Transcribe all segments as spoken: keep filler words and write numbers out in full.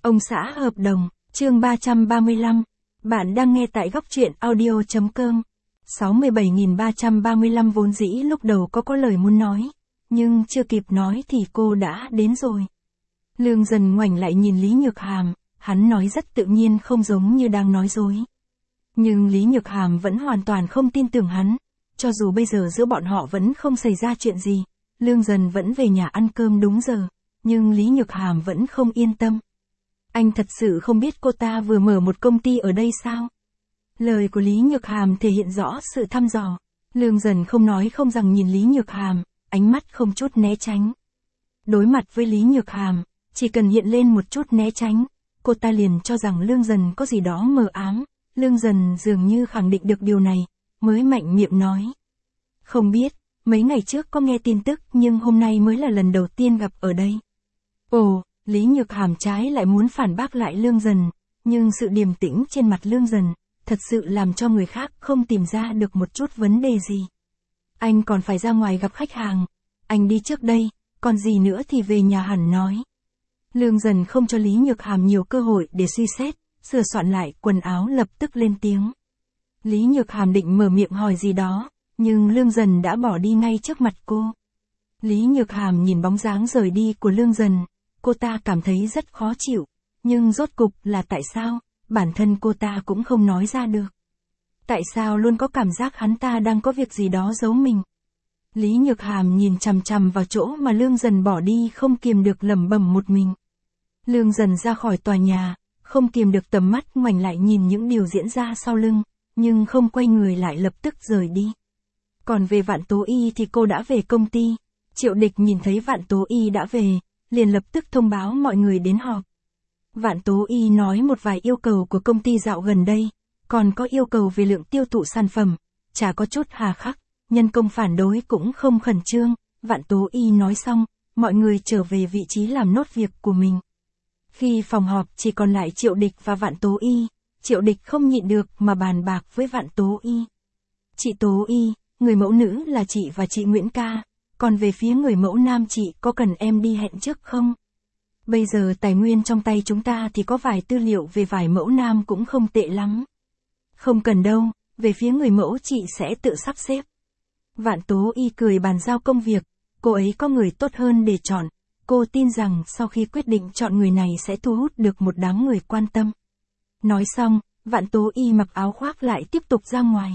Ông xã hợp đồng, chương ba trăm ba mươi lăm. Bạn đang nghe tại góc truyện audio chấm com. sáu mươi bảy nghìn ba trăm ba mươi lăm vốn dĩ lúc đầu có có lời muốn nói, nhưng chưa kịp nói thì cô đã đến rồi. Lương Dần ngoảnh lại nhìn Lý Nhược Hàm, hắn nói rất tự nhiên không giống như đang nói dối. Nhưng Lý Nhược Hàm vẫn hoàn toàn không tin tưởng hắn, cho dù bây giờ giữa bọn họ vẫn không xảy ra chuyện gì, Lương Dần vẫn về nhà ăn cơm đúng giờ, nhưng Lý Nhược Hàm vẫn không yên tâm. Anh thật sự không biết cô ta vừa mở một công ty ở đây sao? Lời của Lý Nhược Hàm thể hiện rõ sự thăm dò. Lương Dần không nói không rằng nhìn Lý Nhược Hàm, ánh mắt không chút né tránh. Đối mặt với Lý Nhược Hàm, chỉ cần hiện lên một chút né tránh, cô ta liền cho rằng Lương Dần có gì đó mờ ám. Lương Dần dường như khẳng định được điều này, mới mạnh miệng nói. Không biết, mấy ngày trước có nghe tin tức nhưng hôm nay mới là lần đầu tiên gặp ở đây. Ồ, Lý Nhược Hàm trái lại muốn phản bác lại Lương Dần, nhưng sự điềm tĩnh trên mặt Lương Dần, thật sự làm cho người khác không tìm ra được một chút vấn đề gì. Anh còn phải ra ngoài gặp khách hàng, anh đi trước đây, còn gì nữa thì về nhà hẳn nói. Lương Dần không cho Lý Nhược Hàm nhiều cơ hội để suy xét, sửa soạn lại quần áo lập tức lên tiếng. Lý Nhược Hàm định mở miệng hỏi gì đó, nhưng Lương Dần đã bỏ đi ngay trước mặt cô. Lý Nhược Hàm nhìn bóng dáng rời đi của Lương Dần, cô ta cảm thấy rất khó chịu, nhưng rốt cục là tại sao, bản thân cô ta cũng không nói ra được. Tại sao luôn có cảm giác hắn ta đang có việc gì đó giấu mình. Lý Nhược Hàm nhìn chằm chằm vào chỗ mà Lương Dần bỏ đi không kiềm được lẩm bẩm một mình. Lương Dần ra khỏi tòa nhà, không kiềm được tầm mắt ngoảnh lại nhìn những điều diễn ra sau lưng, nhưng không quay người lại lập tức rời đi. Còn về Vạn Tố Y thì cô đã về công ty. Triệu Địch nhìn thấy Vạn Tố Y đã về, liền lập tức thông báo mọi người đến họp. Vạn Tố Y nói một vài yêu cầu của công ty dạo gần đây, còn có yêu cầu về lượng tiêu thụ sản phẩm, chả có chút hà khắc, nhân công phản đối cũng không khẩn trương. Vạn Tố Y nói xong, mọi người trở về vị trí làm nốt việc của mình. Khi phòng họp chỉ còn lại Triệu Địch và Vạn Tố Y, Triệu Địch không nhịn được mà bàn bạc với Vạn Tố Y. Chị Tố Y, người mẫu nữ là chị và chị Nguyễn Ca, còn về phía người mẫu nam chị có cần em đi hẹn trước không? Bây giờ tài nguyên trong tay chúng ta thì có vài tư liệu về vài mẫu nam cũng không tệ lắm. Không cần đâu, về phía người mẫu chị sẽ tự sắp xếp. Vạn Tố Y cười bàn giao công việc, cô ấy có người tốt hơn để chọn, cô tin rằng sau khi quyết định chọn người này sẽ thu hút được một đám người quan tâm. Nói xong, Vạn Tố Y mặc áo khoác lại tiếp tục ra ngoài.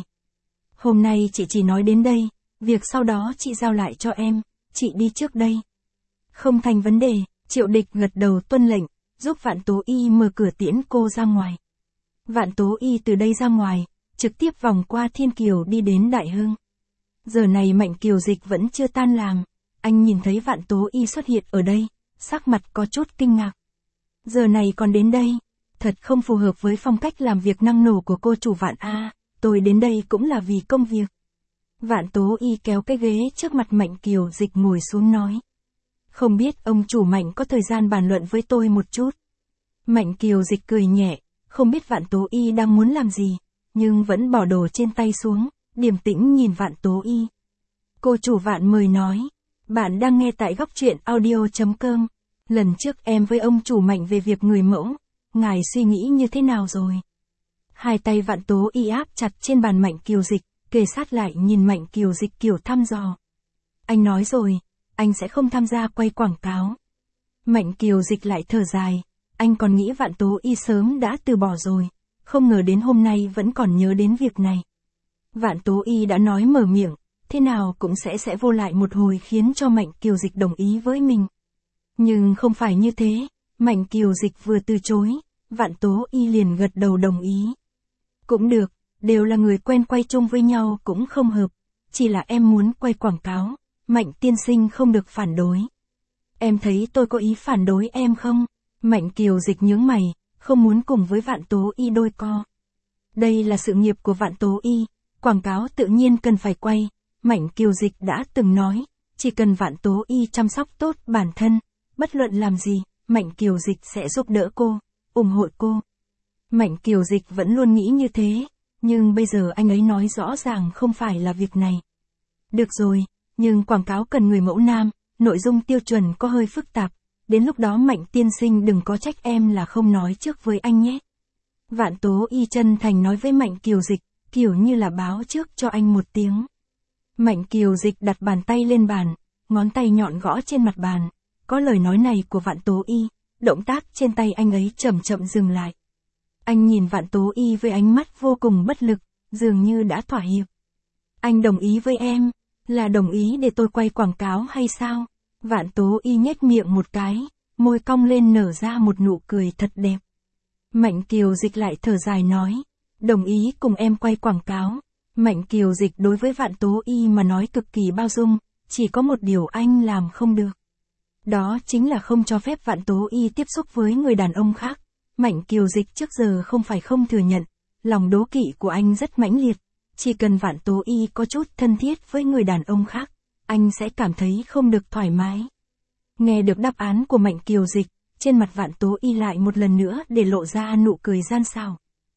Hôm nay chị chỉ nói đến đây, việc sau đó chị giao lại cho em, chị đi trước đây. Không thành vấn đề, Triệu Địch gật đầu tuân lệnh, giúp Vạn Tố Y mở cửa tiễn cô ra ngoài. Vạn Tố Y từ đây ra ngoài, trực tiếp vòng qua Thiên Kiều đi đến Đại Hưng. Giờ này Mạnh Kiều Dịch vẫn chưa tan làm, anh nhìn thấy Vạn Tố Y xuất hiện ở đây, sắc mặt có chút kinh ngạc. Giờ này còn đến đây, thật không phù hợp với phong cách làm việc năng nổ của cô chủ Vạn A, tôi đến đây cũng là vì công việc. Vạn Tố Y kéo cái ghế trước mặt Mạnh Kiều Dịch ngồi xuống nói. Không biết ông chủ Mạnh có thời gian bàn luận với tôi một chút. Mạnh Kiều Dịch cười nhẹ, không biết Vạn Tố Y đang muốn làm gì, nhưng vẫn bỏ đồ trên tay xuống, điềm tĩnh nhìn Vạn Tố Y. Cô chủ Vạn mời nói, bạn đang nghe tại góc truyện audio chấm com. Lần trước em với ông chủ Mạnh về việc người mẫu, ngài suy nghĩ như thế nào rồi? Hai tay Vạn Tố Y áp chặt trên bàn Mạnh Kiều Dịch, kề sát lại nhìn Mạnh Kiều Dịch kiểu thăm dò. Anh nói rồi, anh sẽ không tham gia quay quảng cáo. Mạnh Kiều Dịch lại thở dài, anh còn nghĩ Vạn Tố Y sớm đã từ bỏ rồi, không ngờ đến hôm nay vẫn còn nhớ đến việc này. Vạn Tố Y đã nói mở miệng, thế nào cũng sẽ sẽ vô lại một hồi khiến cho Mạnh Kiều Dịch đồng ý với mình. Nhưng không phải như thế, Mạnh Kiều Dịch vừa từ chối, Vạn Tố Y liền gật đầu đồng ý. Cũng được, đều là người quen quay chung với nhau cũng không hợp, chỉ là em muốn quay quảng cáo, Mạnh tiên sinh không được phản đối. Em thấy tôi có ý phản đối em không? Mạnh Kiều Dịch nhướng mày, không muốn cùng với Vạn Tố Y đôi co. Đây là sự nghiệp của Vạn Tố Y, quảng cáo tự nhiên cần phải quay, Mạnh Kiều Dịch đã từng nói, chỉ cần Vạn Tố Y chăm sóc tốt bản thân, bất luận làm gì, Mạnh Kiều Dịch sẽ giúp đỡ cô, ủng hộ cô. Mạnh Kiều Dịch vẫn luôn nghĩ như thế, nhưng bây giờ anh ấy nói rõ ràng không phải là việc này. Được rồi, nhưng quảng cáo cần người mẫu nam, nội dung tiêu chuẩn có hơi phức tạp, Đến lúc đó Mạnh tiên sinh đừng có trách em là không nói trước với anh nhé. Vạn Tố Y chân thành nói với Mạnh Kiều Dịch, kiểu như là báo trước cho anh một tiếng. Mạnh Kiều Dịch đặt bàn tay lên bàn, ngón tay nhọn gõ trên mặt bàn. Có lời nói này của Vạn Tố Y, động tác trên tay anh ấy chậm chậm dừng lại. Anh nhìn Vạn Tố Y với ánh mắt vô cùng bất lực, dường như đã thỏa hiệp. Anh đồng ý với em, là đồng ý để tôi quay quảng cáo hay sao? Vạn Tố Y nhếch miệng một cái, môi cong lên nở ra một nụ cười thật đẹp. Mạnh Kiều Dịch lại thở dài nói, đồng ý cùng em quay quảng cáo. Mạnh Kiều Dịch đối với Vạn Tố Y mà nói cực kỳ bao dung, chỉ có một điều anh làm không được. Đó chính là không cho phép Vạn Tố Y tiếp xúc với người đàn ông khác. Mạnh Kiều Dịch trước giờ không phải không thừa nhận, lòng đố kỵ của anh rất mãnh liệt. Chỉ cần Vạn Tố Y có chút thân thiết với người đàn ông khác, anh sẽ cảm thấy không được thoải mái. Nghe được đáp án của Mạnh Kiều Dịch, trên mặt Vạn Tố Y lại một lần nữa để lộ ra nụ cười gian xảo.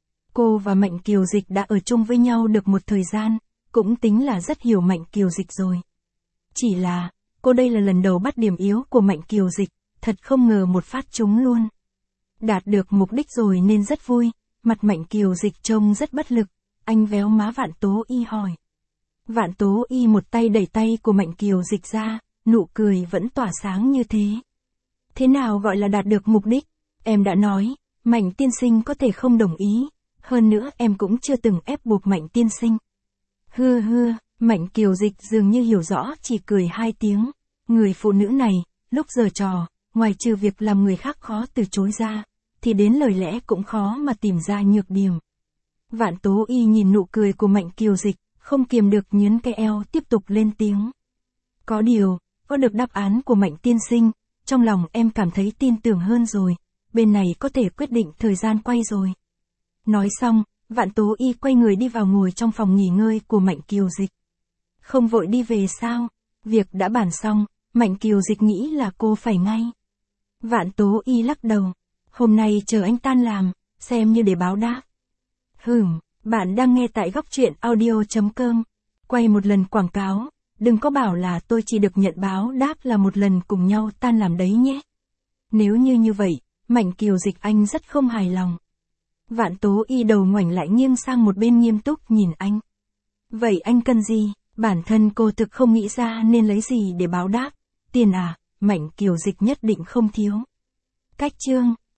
Cô và Mạnh Kiều Dịch đã ở chung với nhau được một thời gian, cũng tính là rất hiểu Mạnh Kiều Dịch rồi. Chỉ là, cô đây là lần đầu bắt điểm yếu của Mạnh Kiều Dịch, thật không ngờ một phát trúng luôn. Đạt được mục đích rồi nên rất vui, mặt Mạnh Kiều Dịch trông rất bất lực, anh véo má Vạn Tố Y hỏi. Vạn Tố Y một tay đẩy tay của Mạnh Kiều Dịch ra, nụ cười vẫn tỏa sáng như thế. Thế nào gọi là đạt được mục đích? Em đã nói, Mạnh tiên sinh có thể không đồng ý, hơn nữa em cũng chưa từng ép buộc Mạnh tiên sinh. Hưa hưa, Mạnh Kiều Dịch dường như hiểu rõ chỉ cười hai tiếng. Người phụ nữ này, lúc giở trò, ngoài trừ việc làm người khác khó từ chối ra, thì đến lời lẽ cũng khó mà tìm ra nhược điểm. Vạn Tố Y nhìn nụ cười của Mạnh Kiều Dịch, không kiềm được nhướng cái eo tiếp tục lên tiếng. Có điều, có được đáp án của Mạnh tiên sinh, trong lòng em cảm thấy tin tưởng hơn rồi, bên này có thể quyết định thời gian quay rồi. Nói xong, Vạn Tố Y quay người đi vào ngồi trong phòng nghỉ ngơi của Mạnh Kiều Dịch. Không vội đi về sao? Việc đã bàn xong, Mạnh Kiều Dịch nghĩ là cô phải ngay. Vạn Tố Y lắc đầu. Hôm nay chờ anh tan làm, xem như để báo đáp. Hửm, bạn đang nghe tại góc truyện audio chấm com. Quay một lần quảng cáo, đừng có bảo là tôi chỉ được nhận báo đáp là một lần cùng nhau tan làm đấy nhé. Nếu như như vậy, Mạnh Kiều Dịch anh rất không hài lòng. Vạn Tố Y đầu ngoảnh lại nghiêng sang một bên nghiêm túc nhìn anh. Vậy anh cần gì? Bản thân cô thực không nghĩ ra nên lấy gì để báo đáp. Tiền à, Mạnh Kiều Dịch nhất định không thiếu. Cách chương